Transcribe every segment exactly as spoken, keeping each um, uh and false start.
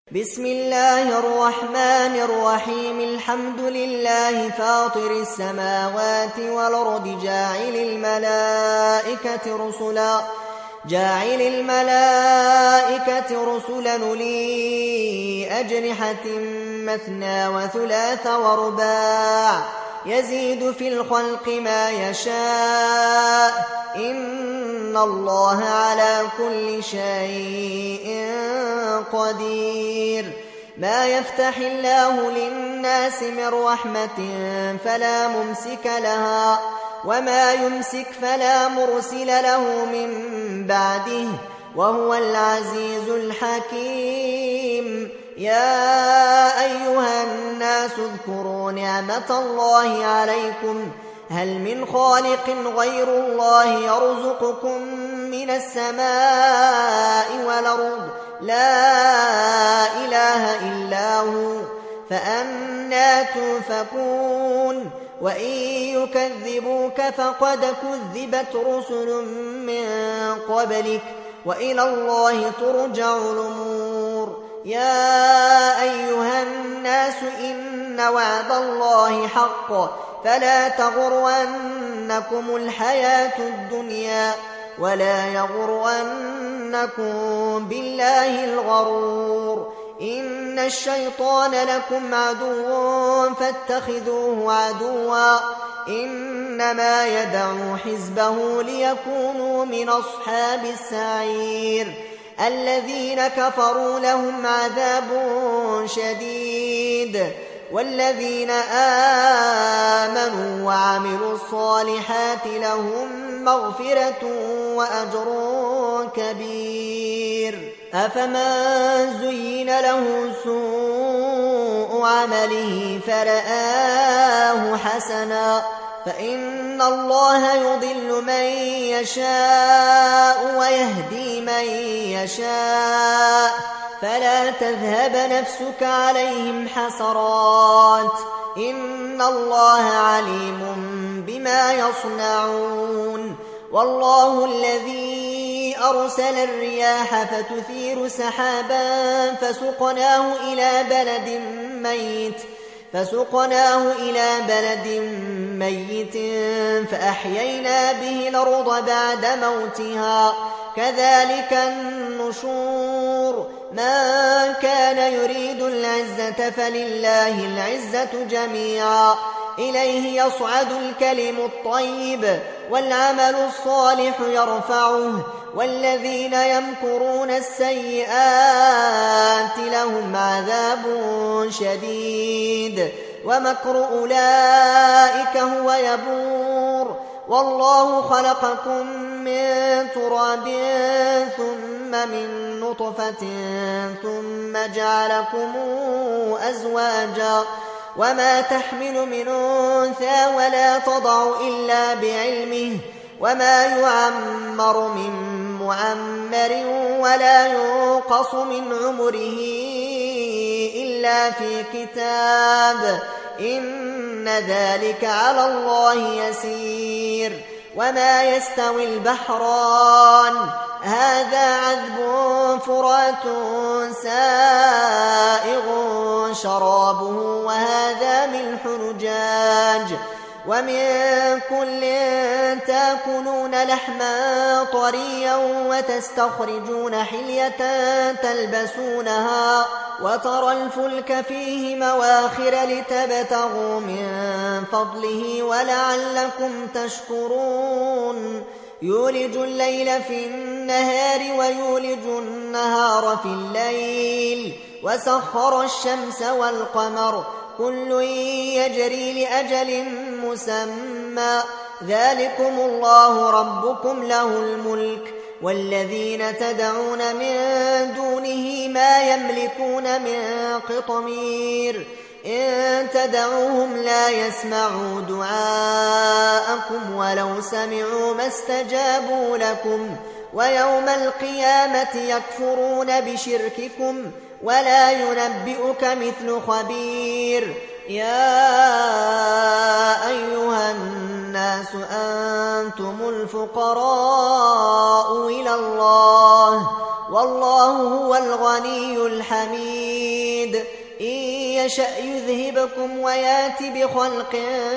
بسم الله الرحمن الرحيم الحمد لله فاطر السماوات والأرض جاعل الملائكة رسلا جاعل الملائكة رسلا أولي أجنحة مثنى وثلاث ورباع يزيد في الخلق ما يشاء إن الله على كل شيء قدير. ما يفتح الله للناس من رحمة فلا ممسك لها وما يمسك فلا مرسل له من بعده وهو العزيز الحكيم. يا أيها الناس اذكروا نعمة الله عليكم هل من خالق غير الله يرزقكم من السماء والأرض لا إله إلا هو فأنى تؤفكون. وإن يكذبوك فقد كذبت رسل من قبلك وإلى الله ترجع الأمور. يا أيها الناس إن وعد الله حق فلا تغرنكم الحياة الدنيا ولا يغرنكم بالله الغرور. إن الشيطان لكم عدو فاتخذوه عدوا إنما يدعو حزبه ليكونوا من أصحاب السعير. الذين كفروا لهم عذاب شديد والذين آمنوا وعملوا الصالحات لهم مغفرة وأجر كبير. أفمن زين له سوء عمله فرآه حسنا فإن الله يضل من يشاء ويهدي من يشاء فلا تذهب نفسك عليهم حسرات إن الله عليم بما يصنعون. والله الذي أرسل الرياح فتثير سحابا فسقناه إلى بلد ميت فسقناه إلى بلد ميت فأحيينا به الأرض بعد موتها كذلك النشور. من كان يريد العزة فلله العزة جميعا إليه يصعد الكلم الطيب والعمل الصالح يرفعه والذين يمكرون السيئات لهم عذاب شديد ومكر أولئك هو يبور. والله خلقكم من تراب ثم من نطفة ثم جعلكم أزواجا وما تحمل من أنثى ولا تضع إلا بعلمه وما يعمر من معمر ولا ينقص من عمره إلا في كتاب إن ذلك على الله يسير. وما يستوي البحران هذا عذب فرات سائغ شرابه وهذا ملح نجاج ومن كل تاكلون لحما طريا وتستخرجون حلية تلبسونها وترى الفلك فيه مواخر لتبتغوا من فضله ولعلكم تشكرون. يولج الليل في النهار ويولج النهار في الليل وسخر الشمس والقمر كل يجري لأجل مسمى ذلكم الله ربكم له الملك والذين تدعون من دونه ما يملكون من قطمير إن تدعوهم لا يسمعوا دعاءكم ولو سمعوا ما استجابوا لكم ويوم القيامة يكفرون بشرككم ولا ينبئك مثل خبير. يا أيها الناس أنتم الفقراء إلى الله والله هو الغني الحميد. إن يشأ يذهبكم ويات بخلق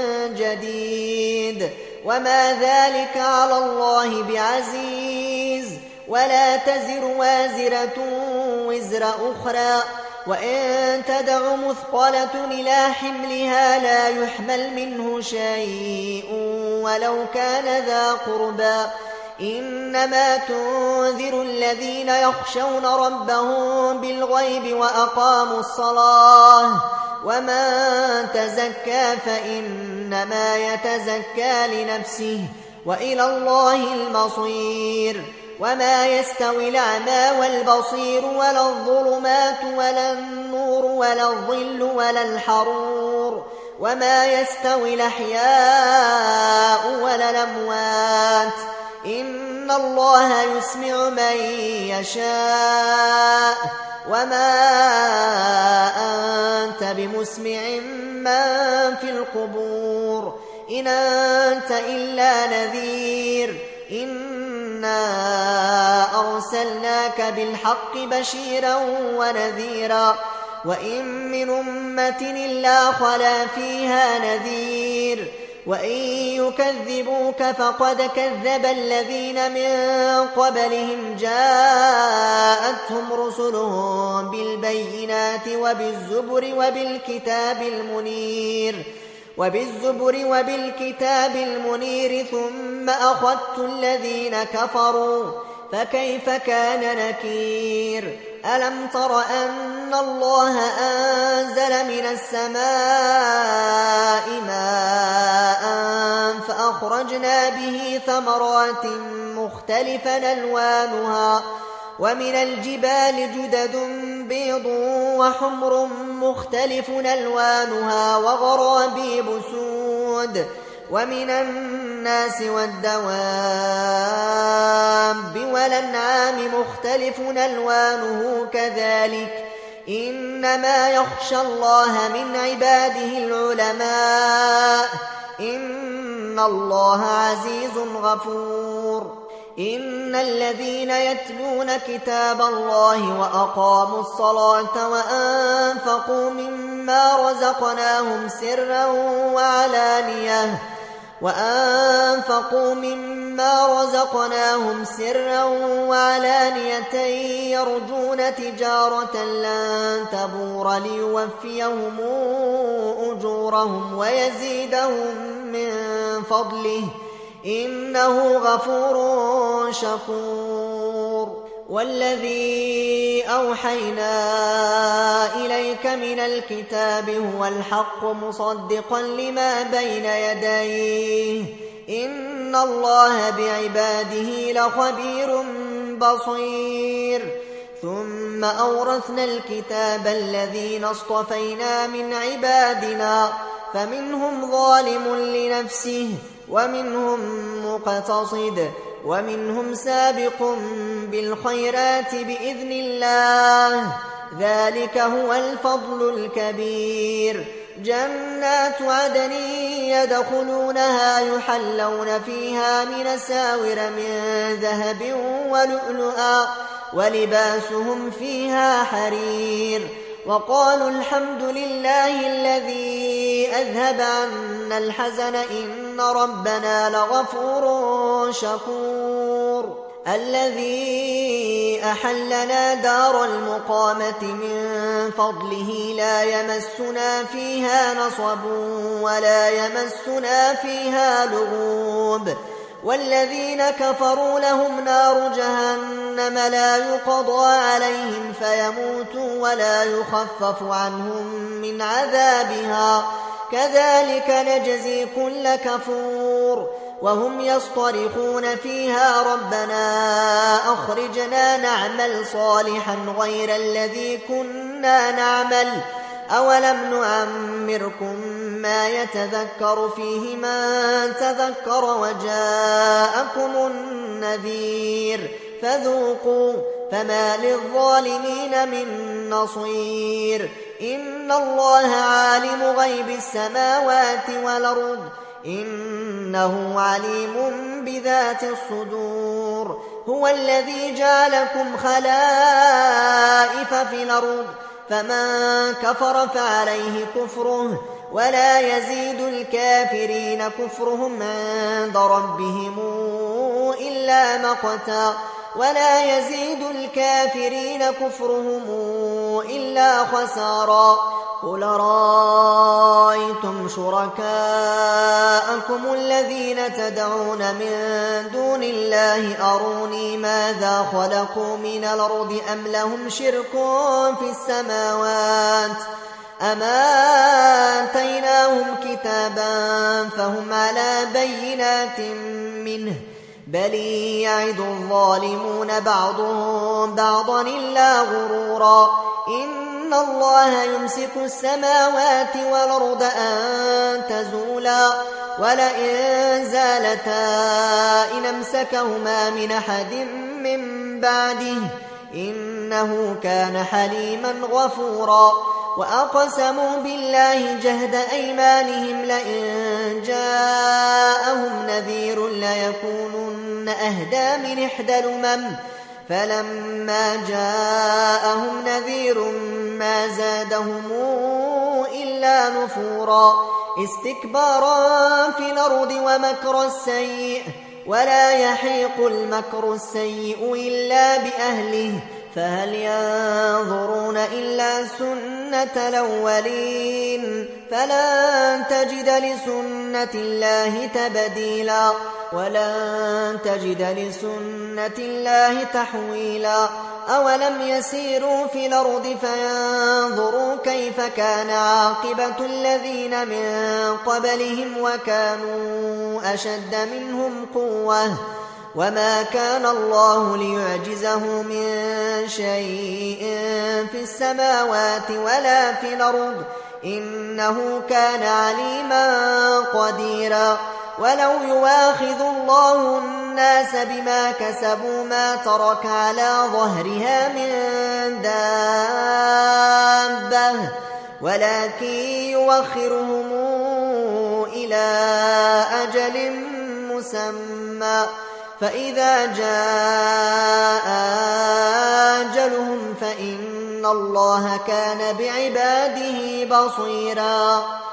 جديد وما ذلك على الله بعزيز. ولا تزر وازرة وزر أخرى وإن تدع مثقلة إلى حملها لا يحمل منه شيء ولو كان ذا قربى. إنما تنذر الذين يخشون ربهم بالغيب وأقاموا الصلاة. ومن تزكى فإنما يتزكى لنفسه وإلى الله المصير. وما يستوي الأعمى والبصير ولا الظلمات ولا النور ولا الظل ولا الحرور. وما يستوي الأحياء ولا الأموات. إن الله يسمع من يشاء وما أنت بمسمع من في القبور إن أنت إلا نذير. إنا أرسلناك بالحق بشيرا ونذيرا وإن من أمة إلا خلا فيها نذير. وإن يكذبوك فقد كذب الذين من قبلهم جاءتهم رسلهم بالبينات وبالزبر وبالكتاب المنير وبالزبر وبالكتاب المنير ثم أخذت الذين كفروا فكيف كان نكير. ألم تر أن الله أنزل من السماء ماء فأخرجنا به ثمرات مختلفا ألوانها ومن الجبال جدد بيض وحمر مختلف ألوانها وغرابيب سود ومن الناس والدواب والأنعام مختلف ألوانه كذلك. إنما يخشى الله من عباده العلماء. إن الله عزيز غفور. إن الذين يتلون كتاب الله وأقاموا الصلاة وأنفقوا مما رزقناهم سرا وعلانية وأنفقوا مما رزقناهم سرا وعلانية يرجون تجارة لن تبور ليوفيهم أجورهم ويزيدهم من فضله إنه غفور شكور. والذي أوحينا إليك من الكتاب هو الحق مصدقا لما بين يديه. إن الله بعباده لخبير بصير. ثم أورثنا الكتاب الذين اصطفينا من عبادنا فمنهم ظالم لنفسه ومنهم مقتصد ومنهم سابق بالخيرات بإذن الله. ذلك هو الفضل الكبير. جنات عدن يدخلونها يحلون فيها من أساور من ذهب ولؤلؤا ولباسهم فيها حرير. وقالوا الحمد لله الذي أذهب عنا الحزن إن ربنا لغفور شكور. الذي أحلنا دار المقامة من فضله لا يمسنا فيها نصب ولا يمسنا فيها لغوب. والذين كفروا لهم نار جهنم لا يقضى عليهم فيموتوا ولا يخفف عنهم من عذابها كذلك نجزي كل كفور. وهم يصطرخون فيها ربنا أخرجنا نعمل صالحا غير الذي كنا نعمل أولم نعمركم ما يتذكر فيه من تذكر وجاءكم النذير فذوقوا فما للظالمين من نصير. إن الله عالم غيب السماوات والأرض إنه عليم بذات الصدور. هو الذي جعلكم خلائف في الأرض فمن كفر فعليه كفره ولا يزيد الكافرين كفرهم عند ربهم إلا مقتا ولا يزيد الكافرين كفرهم إلا خسارا قل رأيتم شركاءكم الذين تدعون من دون الله أروني ماذا خلقوا من الأرض أم لهم شرك في السماوات أما آتيناهم كتابا فهم على بينات منه بل يعد الظالمون بعضهم بعضا إلا غرورا إن الله يمسك السماوات والأرض أن تزولا ولئن زالتا إن أمسكهما من أحد من بعده إنه كان حليما غفورا وأقسموا بالله جهد أيمانهم لئن جاءهم نذير ليكونن أهدى من إحدى الأمم فلما جاءهم نذير ما زادهم إلا نفورا استكبارا في الأرض ومكر السيء ولا يحيق المكر السيء إلا بأهله فهل ينظرون إلا سنة الأولين فلن تجد لسنة الله تبديلا ولن تجد لسنة الله تحويلا أولم يسيروا في الأرض فينظروا كيف كان عاقبة الذين من قبلهم وكانوا أشد منهم قوة وما كان الله ليعجزه من شيء في السماوات ولا في الأرض إنه كان عليما قديرا ولو يواخذ الله الناس بما كسبوا ما ترك على ظهرها من دابة ولكن يوخرهم إلى أجل مسمى فإذا جاء أجلهم فإن الله كان بعباده بصيرا